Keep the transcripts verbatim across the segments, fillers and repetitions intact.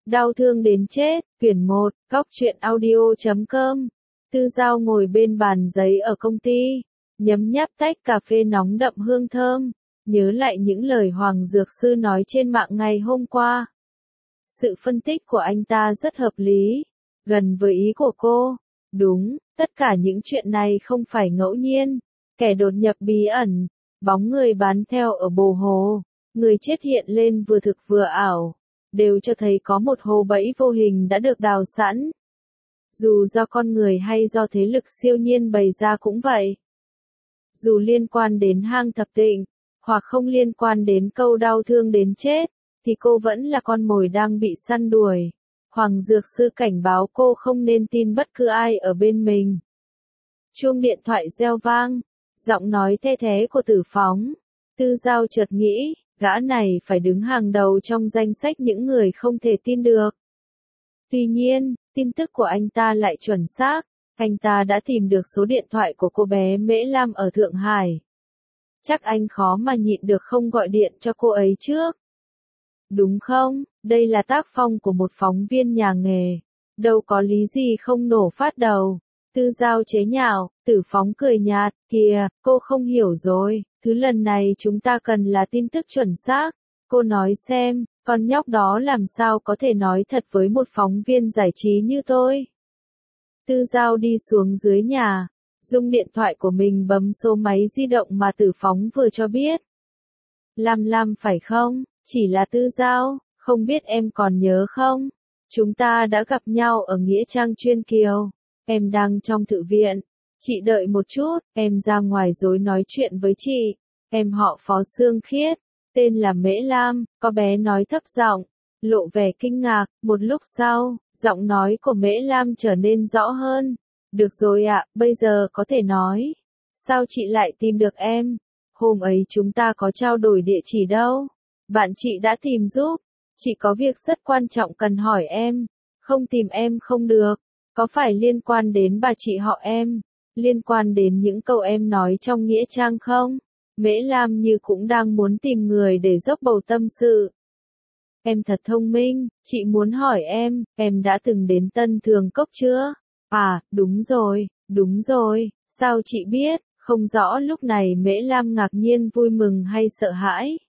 Đau thương đến chết, quyển một, góc truyện audio chấm com. Tư Giao ngồi bên bàn giấy ở công ty, nhấm nháp tách cà phê nóng đậm hương thơm, nhớ lại những lời Hoàng Dược Sư nói trên mạng ngày hôm qua. Sự phân tích của anh ta rất hợp lý, gần với ý của cô. Đúng, tất cả những chuyện này không phải ngẫu nhiên. Kẻ đột nhập bí ẩn, bóng người bán theo ở bồ hồ, người chết hiện lên vừa thực vừa ảo, đều cho thấy có một hố bẫy vô hình đã được đào sẵn. Dù do con người hay do thế lực siêu nhiên bày ra cũng vậy. Dù liên quan đến hang thập tịnh, hoặc không liên quan đến câu đau thương đến chết, thì cô vẫn là con mồi đang bị săn đuổi. Hoàng Dược Sư cảnh báo cô không nên tin bất cứ ai ở bên mình. Chuông điện thoại reo vang, giọng nói the thé của Tử Phóng. Tư Giao chợt nghĩ, gã này phải đứng hàng đầu trong danh sách những người không thể tin được. Tuy nhiên, tin tức của anh ta lại chuẩn xác, anh ta đã tìm được số điện thoại của cô bé Mễ Lam ở Thượng Hải. Chắc anh khó mà nhịn được không gọi điện cho cô ấy trước. Đúng không, đây là tác phong của một phóng viên nhà nghề, đâu có lý gì không nổ phát đầu. Tư Giao chế nhạo, Tử Phóng cười nhạt, kìa, cô không hiểu rồi, thứ lần này chúng ta cần là tin tức chuẩn xác. Cô nói xem, con nhóc đó làm sao có thể nói thật với một phóng viên giải trí như tôi. Tư Giao đi xuống dưới nhà, dùng điện thoại của mình bấm số máy di động mà Tử Phóng vừa cho biết. Lam Lam phải không, chỉ là Tư Giao, không biết em còn nhớ không? Chúng ta đã gặp nhau ở Nghĩa Trang Chuyên Kiều. Em đang trong thư viện. Chị đợi một chút, em ra ngoài rồi nói chuyện với chị. Em họ Phó Sương Khiết, tên là Mễ Lam, có bé nói thấp giọng, lộ vẻ kinh ngạc. Một lúc sau, giọng nói của Mễ Lam trở nên rõ hơn. Được rồi ạ, bây giờ có thể nói. Sao chị lại tìm được em? Hôm ấy chúng ta có trao đổi địa chỉ đâu? Bạn chị đã tìm giúp. Chị có việc rất quan trọng cần hỏi em. Không tìm em không được. Có phải liên quan đến bà chị họ em? Liên quan đến những câu em nói trong Nghĩa Trang không? Mễ Lam như cũng đang muốn tìm người để dốc bầu tâm sự. Em thật thông minh, chị muốn hỏi em, em đã từng đến Tân Thường Cốc chưa? À, đúng rồi, đúng rồi, sao chị biết? Không rõ lúc này Mễ Lam ngạc nhiên vui mừng hay sợ hãi.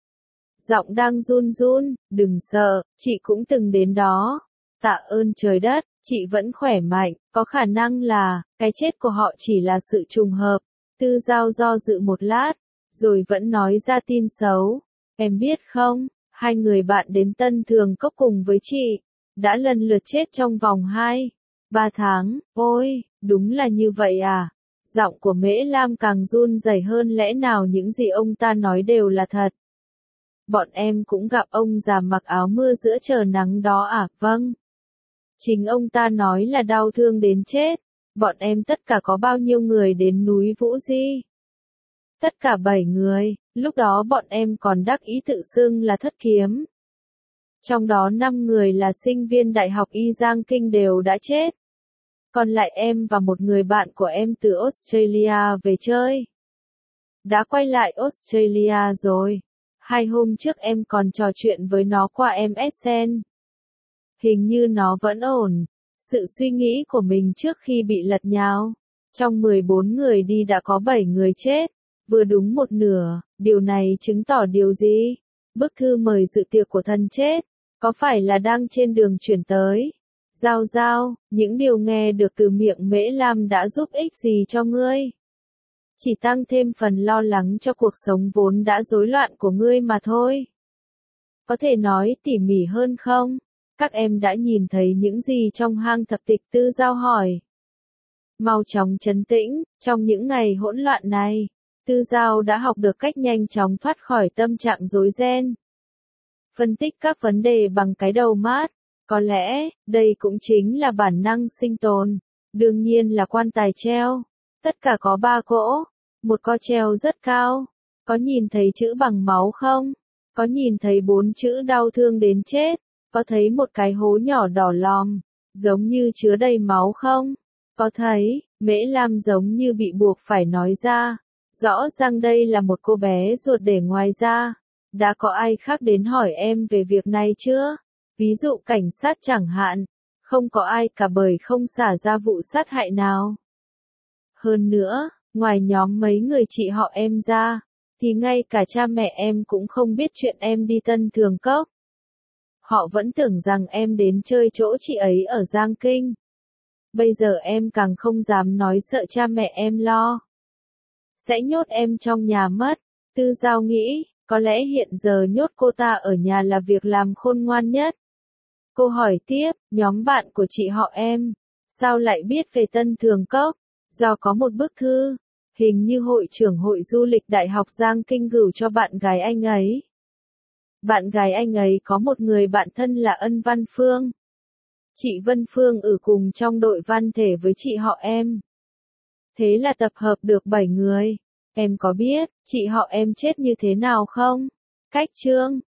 Giọng đang run run, đừng sợ, chị cũng từng đến đó. Tạ ơn trời đất, chị vẫn khỏe mạnh, có khả năng là, cái chết của họ chỉ là sự trùng hợp. Tư Giao do dự một lát, rồi vẫn nói ra tin xấu. Em biết không, hai người bạn đến Tân Thường Cốc cùng với chị, đã lần lượt chết trong vòng hai, ba tháng, ôi, đúng là như vậy à? Giọng của Mễ Lam càng run rẩy hơn, lẽ nào những gì ông ta nói đều là thật? Bọn em cũng gặp ông già mặc áo mưa giữa trời nắng đó à? Vâng. Chính ông ta nói là đau thương đến chết. Bọn em tất cả có bao nhiêu người đến núi Vũ Di? Tất cả bảy người, lúc đó bọn em còn đắc ý tự xưng là thất kiếm. Trong đó năm người là sinh viên Đại học Y Giang Kinh đều đã chết. Còn lại em và một người bạn của em từ Australia về chơi. Đã quay lại Australia rồi. Hai hôm trước em còn trò chuyện với nó qua em ét en. Hình như nó vẫn ổn. Sự suy nghĩ của mình trước khi bị lật nhào. Trong mười bốn người đi đã có bảy người chết. Vừa đúng một nửa, điều này chứng tỏ điều gì? Bức thư mời dự tiệc của thân chết, có phải là đang trên đường chuyển tới? Giao Giao, những điều nghe được từ miệng Mễ Lam đã giúp ích gì cho ngươi? Chỉ tăng thêm phần lo lắng cho cuộc sống vốn đã rối loạn của ngươi mà thôi. Có thể nói tỉ mỉ hơn không? Các em đã nhìn thấy những gì trong hang thập tịch? Tư Giao hỏi. Mau chóng trấn tĩnh, trong những ngày hỗn loạn này, Tư Giao đã học được cách nhanh chóng thoát khỏi tâm trạng rối ren. Phân tích các vấn đề bằng cái đầu mát, có lẽ, đây cũng chính là bản năng sinh tồn. Đương nhiên là quan tài treo. Tất cả có ba cỗ, một co treo rất cao. Có nhìn thấy chữ bằng máu không? Có nhìn thấy bốn chữ đau thương đến chết? Có thấy một cái hố nhỏ đỏ lòm, giống như chứa đầy máu không? Có thấy, Mễ Lam giống như bị buộc phải nói ra. Rõ ràng đây là một cô bé ruột để ngoài ra. Đã có ai khác đến hỏi em về việc này chưa? Ví dụ cảnh sát chẳng hạn, không có ai cả bởi không xả ra vụ sát hại nào. Hơn nữa, ngoài nhóm mấy người chị họ em ra, thì ngay cả cha mẹ em cũng không biết chuyện em đi Tân Thường Cốc. Họ vẫn tưởng rằng em đến chơi chỗ chị ấy ở Giang Kinh. Bây giờ em càng không dám nói sợ cha mẹ em lo. Sẽ nhốt em trong nhà mất. Tư Giao nghĩ, có lẽ hiện giờ nhốt cô ta ở nhà là việc làm khôn ngoan nhất. Cô hỏi tiếp, nhóm bạn của chị họ em, sao lại biết về Tân Thường Cốc? Do có một bức thư, hình như hội trưởng hội du lịch Đại học Giang Kinh gửi cho bạn gái anh ấy. Bạn gái anh ấy có một người bạn thân là Ân Văn Phương. Chị Vân Phương ở cùng trong đội văn thể với chị họ em. Thế là tập hợp được bảy người. Em có biết, chị họ em chết như thế nào không? Cách chương